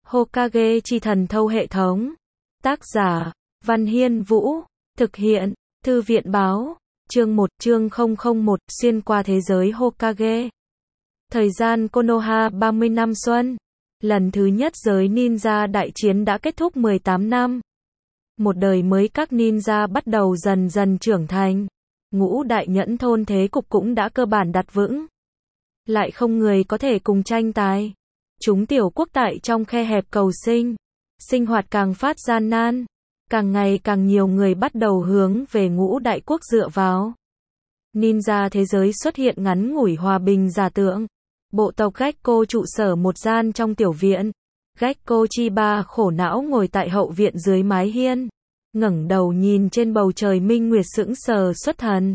Hokage chi thần thâu hệ thống. Tác giả, Văn Hiên Vũ. Thực hiện, Thư viện báo. Chương 1, chương 001, xuyên qua thế giới Hokage. Thời gian Konoha 30 năm xuân. Lần thứ nhất giới ninja đại chiến đã kết thúc 18 năm. Một đời mới các ninja bắt đầu dần dần trưởng thành. Ngũ đại nhẫn thôn thế cục cũng đã cơ bản đặt vững. Lại không người có thể cùng tranh tài. Chúng tiểu quốc tại trong khe hẹp cầu sinh. Sinh hoạt càng phát gian nan. Càng ngày càng nhiều người bắt đầu hướng về ngũ đại quốc dựa vào. Ninja thế giới xuất hiện ngắn ngủi hòa bình giả tượng. Bộ tộc Gekko trụ sở một gian trong tiểu viện. Gekko Chiba khổ não ngồi tại hậu viện dưới mái hiên. Ngẩng đầu nhìn trên bầu trời minh nguyệt sững sờ xuất thần.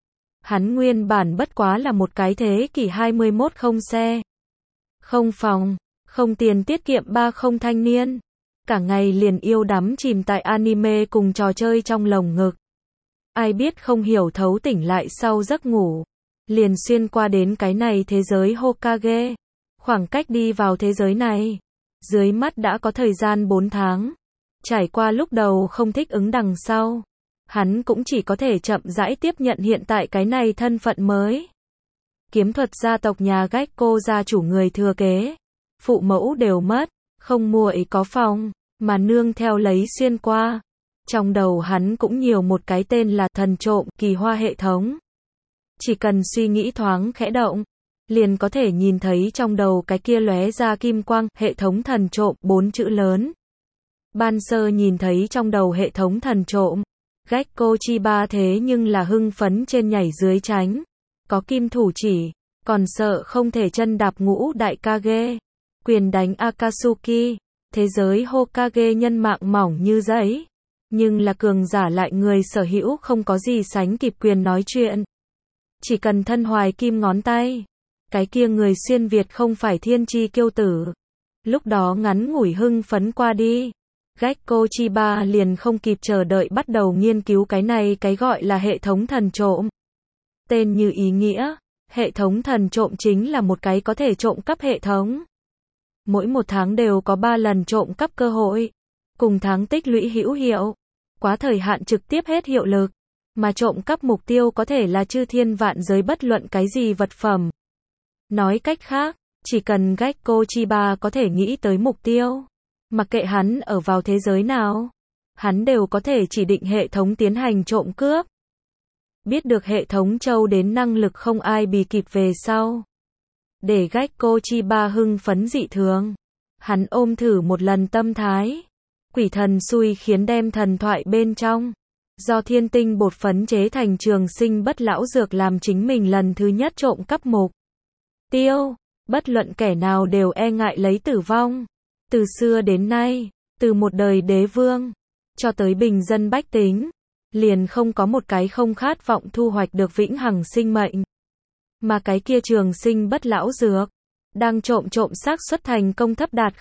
Hắn nguyên bản bất quá là một cái thế kỷ 21 không xe, không phòng, không tiền tiết kiệm 30 thanh niên. Cả ngày liền yêu đắm chìm tại anime cùng trò chơi trong lồng ngực. Ai biết không hiểu thấu tỉnh lại sau giấc ngủ. Liền xuyên qua đến cái này thế giới Hokage. Khoảng cách đi vào thế giới này. Dưới mắt đã có thời gian 4 tháng. Trải qua lúc đầu không thích ứng đằng sau. Hắn cũng chỉ có thể chậm rãi tiếp nhận hiện tại cái này thân phận mới. Kiếm thuật gia tộc nhà Gekko gia chủ người thừa kế. Phụ mẫu đều mất. Không muội có phòng, mà nương theo lấy xuyên qua. Trong đầu hắn cũng nhiều một cái tên là thần trộm kỳ hoa hệ thống. Chỉ cần suy nghĩ thoáng khẽ động, liền có thể nhìn thấy trong đầu cái kia lóe ra kim quang, hệ thống thần trộm, 4 chữ lớn. Ban sơ nhìn thấy trong đầu hệ thống thần trộm, Gekko Chiba thế nhưng là hưng phấn trên nhảy dưới tránh. Có kim thủ chỉ, còn sợ không thể chân đạp ngũ đại Kage. Quyền đánh Akatsuki, thế giới Hokage nhân mạng mỏng như giấy. Nhưng là cường giả lại người sở hữu không có gì sánh kịp quyền nói chuyện. Chỉ cần thân hoài kim ngón tay. Cái kia người xuyên Việt không phải thiên chi kiêu tử. Lúc đó ngắn ngủi hưng phấn qua đi. Gekko Chiba liền không kịp chờ đợi bắt đầu nghiên cứu cái này cái gọi là hệ thống thần trộm. Tên như ý nghĩa, hệ thống thần trộm chính là một cái có thể trộm cắp hệ thống. Mỗi một tháng đều có 3 lần trộm cắp cơ hội. Cùng tháng tích lũy hữu hiệu. Quá thời hạn trực tiếp hết hiệu lực. Mà trộm cắp mục tiêu có thể là chư thiên vạn giới bất luận cái gì vật phẩm. Nói cách khác, chỉ cần Gekko Chiba có thể nghĩ tới mục tiêu. Mặc kệ hắn ở vào thế giới nào. Hắn đều có thể chỉ định hệ thống tiến hành trộm cướp. Biết được hệ thống châu đến năng lực không ai bì kịp về sau. Để Gekko Chiba hưng phấn dị thường. Hắn ôm thử một lần tâm thái. Quỷ thần xui khiến đem thần thoại bên trong. Do thiên tinh bột phấn chế thành trường sinh bất lão dược làm chính mình lần thứ nhất trộm cắp mục tiêu. Bất luận kẻ nào đều e ngại lấy tử vong. Từ xưa đến nay, từ một đời đế vương, cho tới bình dân bách tính. Liền không có một cái không khát vọng thu hoạch được vĩnh hằng sinh mệnh. Mà cái kia trường sinh bất lão dược, đang trộm xác suất thành công thấp đạt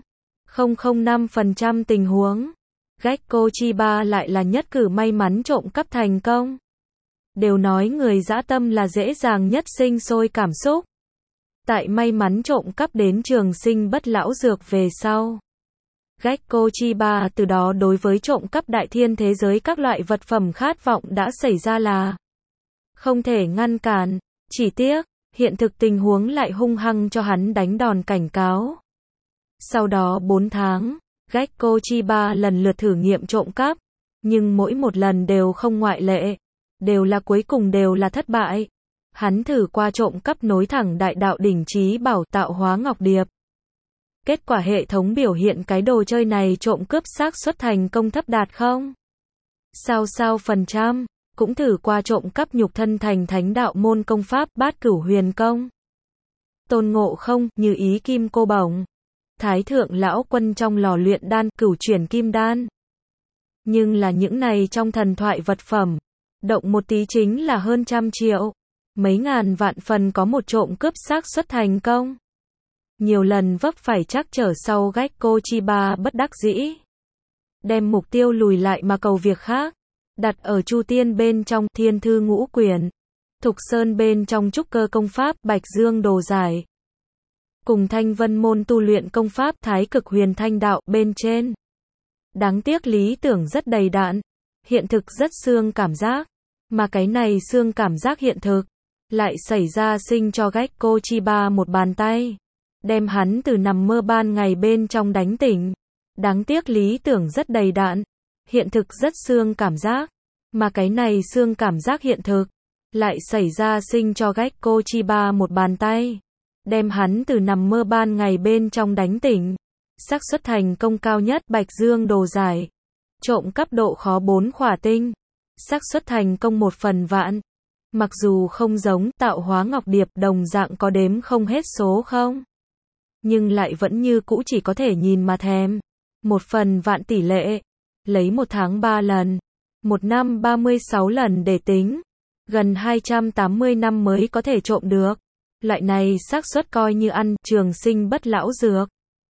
0,005% tình huống. Gekko Chiba lại là nhất cử may mắn trộm cắp thành công. Đều nói người dã tâm là dễ dàng nhất sinh sôi cảm xúc. Tại may mắn trộm cắp đến trường sinh bất lão dược về sau. Gekko Chiba từ đó đối với trộm cắp đại thiên thế giới các loại vật phẩm khát vọng đã xảy ra là không thể ngăn cản. Chỉ tiếc, hiện thực tình huống lại hung hăng cho hắn đánh đòn cảnh cáo. Sau đó 4 tháng, Gekko Chiba lần lượt thử nghiệm trộm cắp, nhưng mỗi một lần đều không ngoại lệ, đều là cuối cùng đều là thất bại. Hắn thử qua trộm cắp nối thẳng đại đạo đỉnh trí bảo tạo hóa ngọc điệp. Kết quả hệ thống biểu hiện cái đồ chơi này trộm cướp xác suất thành công thấp đạt 0,000%. Cũng thử qua trộm cắp nhục thân thành thánh đạo môn công pháp Bát Cửu Huyền Công. Tôn Ngộ Không, Như Ý Kim Cô Bổng. Thái thượng lão quân trong lò luyện đan, Cửu chuyển kim đan. Nhưng là những này trong thần thoại vật phẩm, động một tí chính là hơn 100 triệu. Mấy ngàn vạn phần có một trộm cướp xác suất thành công. Nhiều lần vấp phải trắc trở sau Gekko Chiba bất đắc dĩ. Đem mục tiêu lùi lại mà cầu việc khác. Đặt ở Chu Tiên bên trong Thiên Thư Ngũ Quyển. Thục Sơn bên trong Trúc Cơ Công Pháp Bạch Dương Đồ Giải. cùng Thanh Vân môn tu luyện công pháp Thái Cực Huyền Thanh đạo bên trên. Đáng tiếc lý tưởng rất đầy đặn, hiện thực rất xương cảm giác, mà cái này xương cảm giác hiện thực lại xảy ra sinh cho Gekko Chiba một bàn tay, đem hắn từ nằm mơ ban ngày bên trong đánh tỉnh. Đáng tiếc lý tưởng rất đầy đặn, hiện thực rất xương cảm giác, mà cái này xương cảm giác hiện thực lại xảy ra sinh cho Gekko Chiba một bàn tay, đem hắn từ nằm mơ ban ngày bên trong đánh tỉnh. Xác suất thành công cao nhất Bạch Dương đồ giải. Trộm cắp độ khó 4 khỏa tinh. Xác suất thành công 1/100000. Mặc dù không giống tạo hóa ngọc điệp đồng dạng có đếm không hết số không, nhưng lại vẫn như cũ chỉ có thể nhìn mà thèm. 1/100000 tỷ lệ, lấy 1 tháng 3 lần, 1 năm 36 lần để tính, gần 280 năm mới có thể trộm được. Loại này xác suất coi như ăn trường sinh bất lão dược,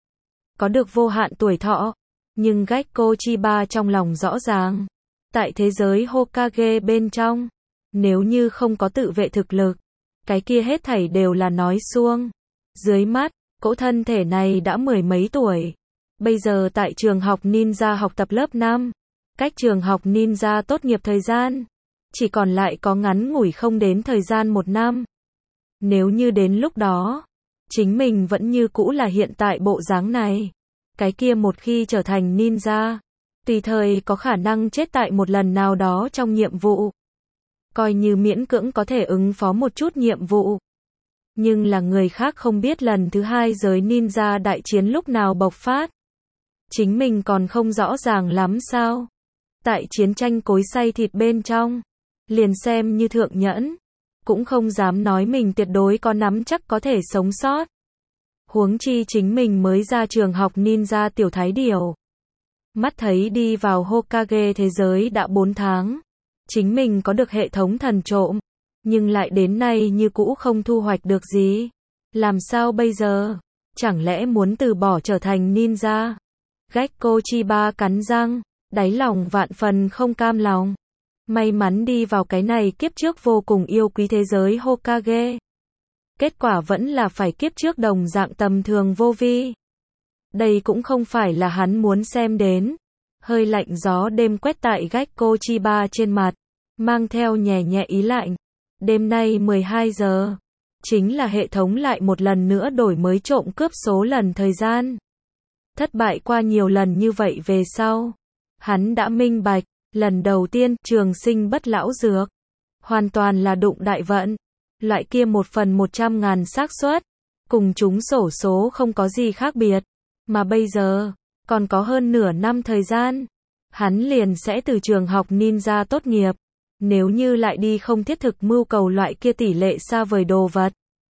có được vô hạn tuổi thọ. Nhưng Gekko Chiba trong lòng rõ ràng, tại thế giới Hokage bên trong, nếu như không có tự vệ thực lực, cái kia hết thảy đều là nói suông. Dưới mắt, cỗ thân thể này đã 10 mấy tuổi, bây giờ tại trường học ninja học tập lớp 5, cách trường học ninja tốt nghiệp thời gian chỉ còn lại có ngắn ngủi không đến thời gian 1 năm. Nếu như đến lúc đó chính mình vẫn như cũ là hiện tại bộ dáng này, cái kia một khi trở thành ninja, tùy thời có khả năng chết tại một lần nào đó trong nhiệm vụ. Coi như miễn cưỡng có thể ứng phó một chút nhiệm vụ. Nhưng là người khác không biết lần thứ 2 giới ninja đại chiến lúc nào bộc phát. Chính mình còn không rõ ràng lắm sao. Tại chiến tranh cối xay thịt bên trong, liền xem như thượng nhẫn, cũng không dám nói mình tuyệt đối có nắm chắc có thể sống sót. Huống chi chính mình mới ra trường học ninja tiểu thái điểu. Mắt thấy đi vào Hokage thế giới đã 4 tháng. Chính mình có được hệ thống thần trộm, nhưng lại đến nay như cũ không thu hoạch được gì. Làm sao bây giờ? Chẳng lẽ muốn từ bỏ trở thành ninja? Gekko Chiba cắn răng, đáy lòng vạn phần không cam lòng. May mắn đi vào cái này kiếp trước vô cùng yêu quý thế giới Hokage. Kết quả vẫn là phải kiếp trước đồng dạng tầm thường vô vi. Đây cũng không phải là hắn muốn xem đến. Hơi lạnh gió đêm quét tại Gekko Chiba trên mặt, mang theo nhẹ nhẹ ý lạnh. Đêm nay 12 giờ, chính là hệ thống lại một lần nữa đổi mới trộm cướp số lần thời gian. Thất bại qua nhiều lần như vậy về sau, hắn đã minh bạch, lần đầu tiên trường sinh bất lão dược, hoàn toàn là đụng đại vận. Loại kia 1/100.000 xác suất, cùng chúng xổ số không có gì khác biệt. Mà bây giờ, còn có hơn nửa năm thời gian, hắn liền sẽ từ trường học ninja tốt nghiệp. Nếu như lại đi không thiết thực mưu cầu loại kia tỷ lệ xa vời đồ vật,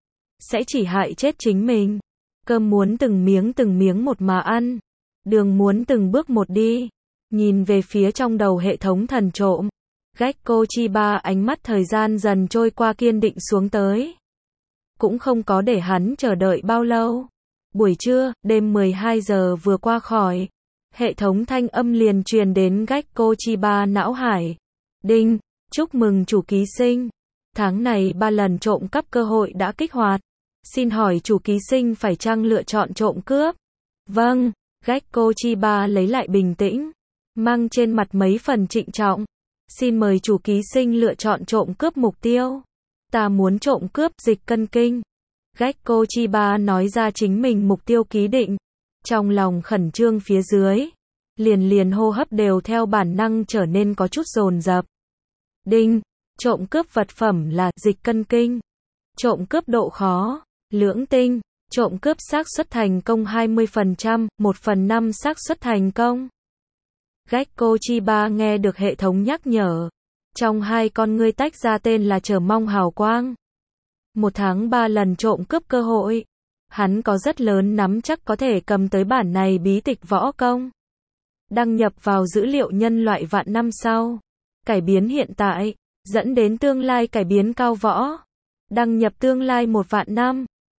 sẽ chỉ hại chết chính mình. Cơm muốn từng miếng một mà ăn, đường muốn từng bước một đi. Nhìn về phía trong đầu hệ thống thần trộm, Gekko Chiba ánh mắt thời gian dần trôi qua kiên định xuống tới. Cũng không có để hắn chờ đợi bao lâu. Buổi trưa, đêm 12 giờ vừa qua khỏi, hệ thống thanh âm liền truyền đến Gekko Chiba não hải. Đinh, chúc mừng chủ ký sinh. Tháng này 3 lần trộm cắp cơ hội đã kích hoạt. Xin hỏi chủ ký sinh phải chăng lựa chọn trộm cướp? Vâng, Gekko Chiba lấy lại bình tĩnh, mang trên mặt mấy phần trịnh trọng. Xin mời chủ ký sinh lựa chọn trộm cướp mục tiêu. Ta muốn trộm cướp dịch cân kinh. Gekko Chiba nói ra chính mình mục tiêu ký định. Trong lòng khẩn trương phía dưới, liền hô hấp đều theo bản năng trở nên có chút dồn dập. Đinh, trộm cướp vật phẩm là dịch cân kinh. Trộm cướp độ khó, lưỡng tinh. Trộm cướp xác suất thành công 20%, 1/5 xác suất thành công. Gekko Chiba nghe được hệ thống nhắc nhở. Trong hai con ngươi tách ra tên là chờ mong hào quang. 1 tháng 3 lần trộm cướp cơ hội. Hắn có rất lớn nắm chắc có thể cầm tới bản này bí tịch võ công. Đăng nhập vào dữ liệu nhân loại vạn năm sau. Cải biến hiện tại, dẫn đến tương lai cải biến cao võ. Đăng nhập tương lai 1 vạn năm.